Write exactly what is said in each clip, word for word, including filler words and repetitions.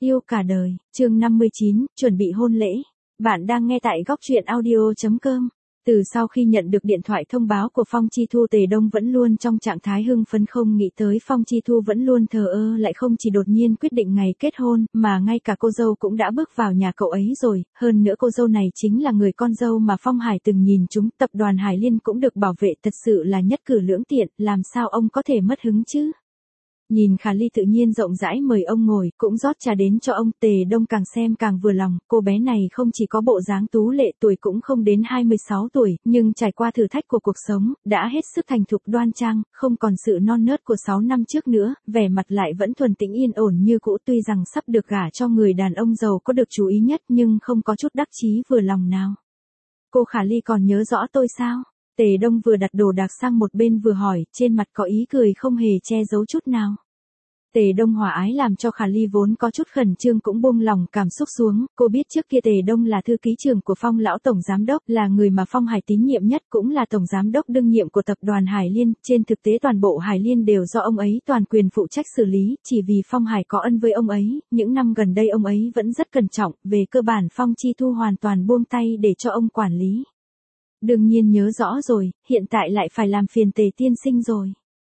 Yêu cả đời, chương năm mươi chín, chuẩn bị hôn lễ. Bạn đang nghe tại góc truyện audio.com. Từ sau khi nhận được điện thoại thông báo của Phong Chi Thu, Tề Đông vẫn luôn trong trạng thái hưng phấn, không nghĩ tới Phong Chi Thu vẫn luôn thờ ơ, lại không chỉ đột nhiên quyết định ngày kết hôn, mà ngay cả cô dâu cũng đã bước vào nhà cậu ấy rồi, hơn nữa cô dâu này chính là người con dâu mà Phong Hải từng nhìn chúng, tập đoàn Hải Liên cũng được bảo vệ, thật sự là nhất cử lưỡng tiện, làm sao ông có thể mất hứng chứ? Nhìn Khả Ly tự nhiên rộng rãi mời ông ngồi, cũng rót trà đến cho ông. Tề Đông càng xem càng vừa lòng, cô bé này không chỉ có bộ dáng tú lệ, tuổi cũng không đến hai mươi sáu tuổi, nhưng trải qua thử thách của cuộc sống, đã hết sức thành thục đoan trang, không còn sự non nớt của sáu năm trước nữa, vẻ mặt lại vẫn thuần tĩnh yên ổn như cũ. Tuy rằng sắp được gả cho người đàn ông giàu có được chú ý nhất, nhưng không có chút đắc chí vừa lòng nào. Cô Khả Ly còn nhớ rõ tôi sao? Tề Đông vừa đặt đồ đạc sang một bên vừa hỏi, trên mặt có ý cười không hề che giấu chút nào. Tề Đông hòa ái làm cho Khả Ly vốn có chút khẩn trương cũng buông lòng cảm xúc xuống, cô biết trước kia Tề Đông là thư ký trưởng của Phong lão tổng giám đốc, là người mà Phong Hải tín nhiệm nhất, cũng là tổng giám đốc đương nhiệm của tập đoàn Hải Liên, trên thực tế toàn bộ Hải Liên đều do ông ấy toàn quyền phụ trách xử lý, chỉ vì Phong Hải có ân với ông ấy, những năm gần đây ông ấy vẫn rất cẩn trọng, về cơ bản Phong Chi Thu hoàn toàn buông tay để cho ông quản lý. Đương nhiên nhớ rõ rồi, hiện tại lại phải làm phiền Tề tiên sinh rồi.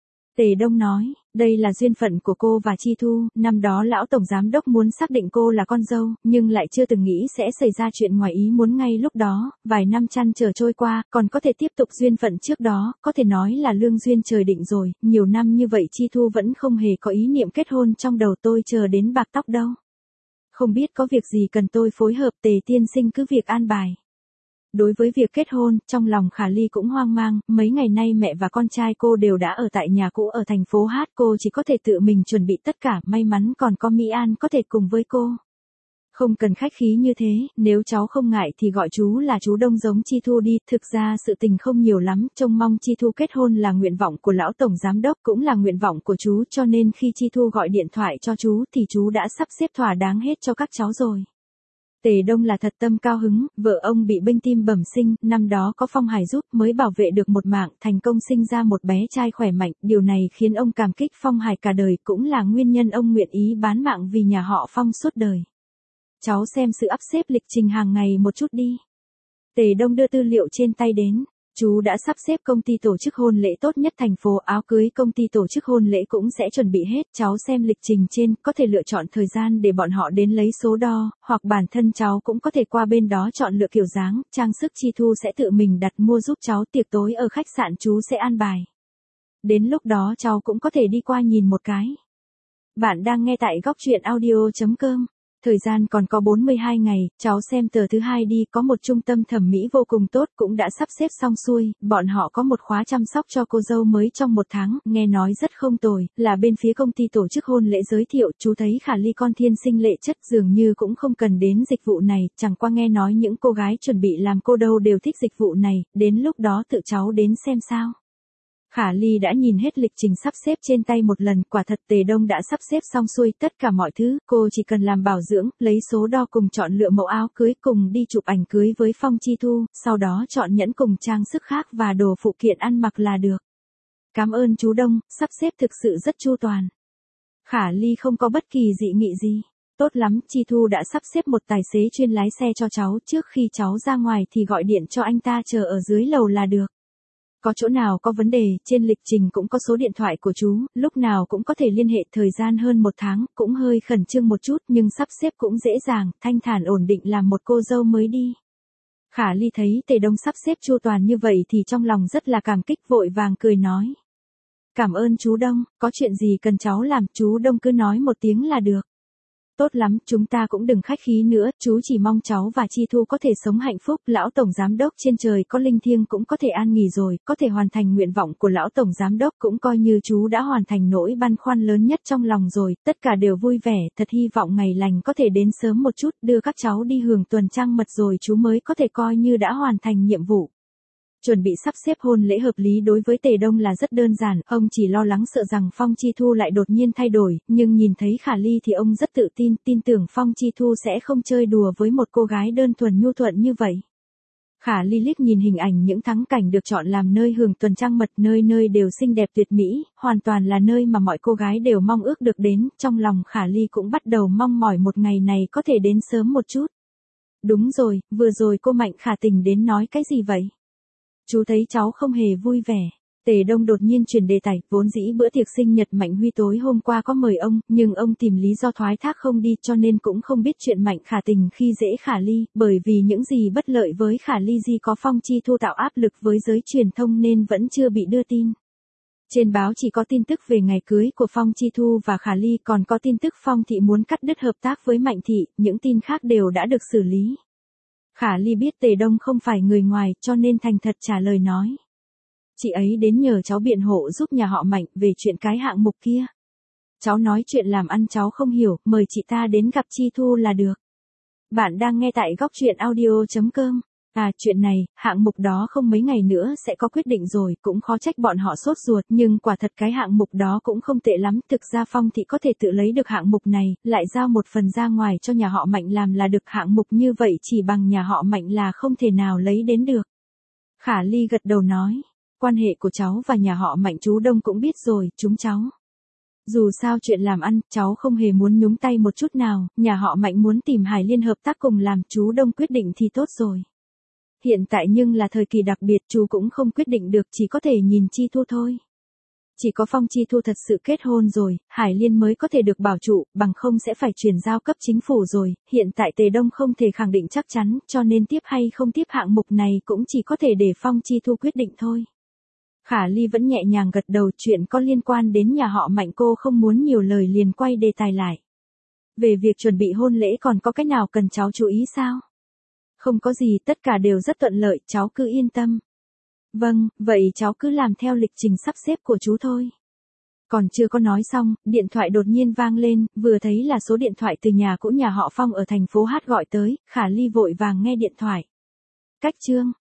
Tề Đông nói, đây là duyên phận của cô và Chi Thu, năm đó lão tổng giám đốc muốn xác định cô là con dâu, nhưng lại chưa từng nghĩ sẽ xảy ra chuyện ngoài ý muốn ngay lúc đó, vài năm chăn trở trôi qua, còn có thể tiếp tục duyên phận trước đó, có thể nói là lương duyên trời định rồi, nhiều năm như vậy Chi Thu vẫn không hề có ý niệm kết hôn trong đầu, tôi chờ đến bạc tóc đâu. Không biết có việc gì cần tôi phối hợp, Tề tiên sinh cứ việc an bài. Đối với việc kết hôn, trong lòng Khả Ly cũng hoang mang, mấy ngày nay mẹ và con trai cô đều đã ở tại nhà cũ ở thành phố Hát, cô chỉ có thể tự mình chuẩn bị tất cả, may mắn còn có Mỹ An có thể cùng với cô. Không cần khách khí như thế, nếu cháu không ngại thì gọi chú là chú Đông giống Chi Thu đi, thực ra sự tình không nhiều lắm, trông mong Chi Thu kết hôn là nguyện vọng của lão tổng giám đốc, cũng là nguyện vọng của chú, cho nên khi Chi Thu gọi điện thoại cho chú thì chú đã sắp xếp thỏa đáng hết cho các cháu rồi. Tề Đông là thật tâm cao hứng, vợ ông bị bệnh tim bẩm sinh, năm đó có Phong Hải giúp mới bảo vệ được một mạng, thành công sinh ra một bé trai khỏe mạnh, điều này khiến ông cảm kích Phong Hải cả đời, cũng là nguyên nhân ông nguyện ý bán mạng vì nhà họ Phong suốt đời. Cháu xem sự áp xếp lịch trình hàng ngày một chút đi. Tề Đông đưa tư liệu trên tay đến. Chú đã sắp xếp công ty tổ chức hôn lễ tốt nhất thành phố, áo cưới công ty tổ chức hôn lễ cũng sẽ chuẩn bị hết, cháu xem lịch trình trên, có thể lựa chọn thời gian để bọn họ đến lấy số đo, hoặc bản thân cháu cũng có thể qua bên đó chọn lựa kiểu dáng, trang sức Chi Thu sẽ tự mình đặt mua giúp cháu, tiệc tối ở khách sạn chú sẽ an bài. Đến lúc đó cháu cũng có thể đi qua nhìn một cái. Bạn đang nghe tại góc truyện audio.com. Thời gian còn có bốn mươi hai ngày, cháu xem tờ thứ hai đi, có một trung tâm thẩm mỹ vô cùng tốt cũng đã sắp xếp xong xuôi, bọn họ có một khóa chăm sóc cho cô dâu mới trong một tháng, nghe nói rất không tồi, là bên phía công ty tổ chức hôn lễ giới thiệu, chú thấy Khả Ly con thiên sinh lệ chất, dường như cũng không cần đến dịch vụ này, chẳng qua nghe nói những cô gái chuẩn bị làm cô dâu đều thích dịch vụ này, đến lúc đó tự cháu đến xem sao. Khả Ly đã nhìn hết lịch trình sắp xếp trên tay một lần, quả thật Tề Đông đã sắp xếp xong xuôi tất cả mọi thứ, cô chỉ cần làm bảo dưỡng, lấy số đo cùng chọn lựa mẫu áo cưới, cùng đi chụp ảnh cưới với Phong Chi Thu, sau đó chọn nhẫn cùng trang sức khác và đồ phụ kiện ăn mặc là được. Cảm ơn chú Đông, sắp xếp thực sự rất chu toàn. Khả Ly không có bất kỳ dị nghị gì. Tốt lắm, Chi Thu đã sắp xếp một tài xế chuyên lái xe cho cháu, trước khi cháu ra ngoài thì gọi điện cho anh ta chờ ở dưới lầu là được. Có chỗ nào có vấn đề, trên lịch trình cũng có số điện thoại của chú, lúc nào cũng có thể liên hệ, thời gian hơn một tháng, cũng hơi khẩn trương một chút nhưng sắp xếp cũng dễ dàng, thanh thản ổn định làm một cô dâu mới đi. Khả Ly thấy Tề Đông sắp xếp chu toàn như vậy thì trong lòng rất là cảm kích, vội vàng cười nói. Cảm ơn chú Đông, có chuyện gì cần cháu làm, chú Đông cứ nói một tiếng là được. Tốt lắm, chúng ta cũng đừng khách khí nữa, chú chỉ mong cháu và Chi Thu có thể sống hạnh phúc, lão tổng giám đốc trên trời có linh thiêng cũng có thể an nghỉ rồi, có thể hoàn thành nguyện vọng của lão tổng giám đốc, cũng coi như chú đã hoàn thành nỗi băn khoăn lớn nhất trong lòng rồi, tất cả đều vui vẻ, thật hy vọng ngày lành có thể đến sớm một chút, đưa các cháu đi hưởng tuần trăng mật rồi chú mới có thể coi như đã hoàn thành nhiệm vụ. Chuẩn bị sắp xếp hôn lễ hợp lý đối với Tề Đông là rất đơn giản, ông chỉ lo lắng sợ rằng Phong Chi Thu lại đột nhiên thay đổi, nhưng nhìn thấy Khả Ly thì ông rất tự tin, tin tưởng Phong Chi Thu sẽ không chơi đùa với một cô gái đơn thuần nhu thuận như vậy. Khả Ly liếc nhìn hình ảnh những thắng cảnh được chọn làm nơi hưởng tuần trăng mật, nơi nơi đều xinh đẹp tuyệt mỹ, hoàn toàn là nơi mà mọi cô gái đều mong ước được đến, trong lòng Khả Ly cũng bắt đầu mong mỏi một ngày này có thể đến sớm một chút. Đúng rồi, vừa rồi cô Mạnh Khả Tình đến nói cái gì vậy? Chú thấy cháu không hề vui vẻ. Tề Đông đột nhiên chuyển đề tài, vốn dĩ bữa tiệc sinh nhật Mạnh Huy tối hôm qua có mời ông, nhưng ông tìm lý do thoái thác không đi cho nên cũng không biết chuyện Mạnh Khả Tình khi dễ Khả Ly, bởi vì những gì bất lợi với Khả Ly gì có Phong Chi Thu tạo áp lực với giới truyền thông nên vẫn chưa bị đưa tin. Trên báo chỉ có tin tức về ngày cưới của Phong Chi Thu và Khả Ly, còn có tin tức Phong Thị muốn cắt đứt hợp tác với Mạnh Thị, những tin khác đều đã được xử lý. Khả Ly biết Tề Đông không phải người ngoài cho nên thành thật trả lời nói. Chị ấy đến nhờ cháu biện hộ giúp nhà họ Mạnh về chuyện cái hạng mục kia. Cháu nói chuyện làm ăn cháu không hiểu, mời chị ta đến gặp Chi Thu là được. Bạn đang nghe tại góc truyện audio chấm com. À, chuyện này, hạng mục đó không mấy ngày nữa sẽ có quyết định rồi, cũng khó trách bọn họ sốt ruột, nhưng quả thật cái hạng mục đó cũng không tệ lắm, thực ra Phong Thị có thể tự lấy được hạng mục này, lại giao một phần ra ngoài cho nhà họ Mạnh làm là được, hạng mục như vậy chỉ bằng nhà họ Mạnh là không thể nào lấy đến được. Khả Ly gật đầu nói, quan hệ của cháu và nhà họ Mạnh chú Đông cũng biết rồi, chúng cháu. Dù sao chuyện làm ăn, cháu không hề muốn nhúng tay một chút nào, nhà họ Mạnh muốn tìm Hải Liên hợp tác cùng làm, chú Đông quyết định thì tốt rồi. Hiện tại nhưng là thời kỳ đặc biệt, chú cũng không quyết định được, chỉ có thể nhìn Chi Thu thôi. Chỉ có Phong Chi Thu thật sự kết hôn rồi, Hải Liên mới có thể được bảo trụ, bằng không sẽ phải chuyển giao cấp chính phủ rồi, hiện tại Tề Đông không thể khẳng định chắc chắn, cho nên tiếp hay không tiếp hạng mục này cũng chỉ có thể để Phong Chi Thu quyết định thôi. Khả Ly vẫn nhẹ nhàng gật đầu, chuyện có liên quan đến nhà họ Mạnh cô không muốn nhiều lời liền quay đề tài lại. Về việc chuẩn bị hôn lễ còn có cái nào cần cháu chú ý sao? Không có gì, tất cả đều rất thuận lợi, cháu cứ yên tâm. Vâng, vậy cháu cứ làm theo lịch trình sắp xếp của chú thôi. Còn chưa có nói xong, điện thoại đột nhiên vang lên, vừa thấy là số điện thoại từ nhà cũ nhà họ Phong ở thành phố Hát gọi tới, Khả Ly vội vàng nghe điện thoại. Cách chương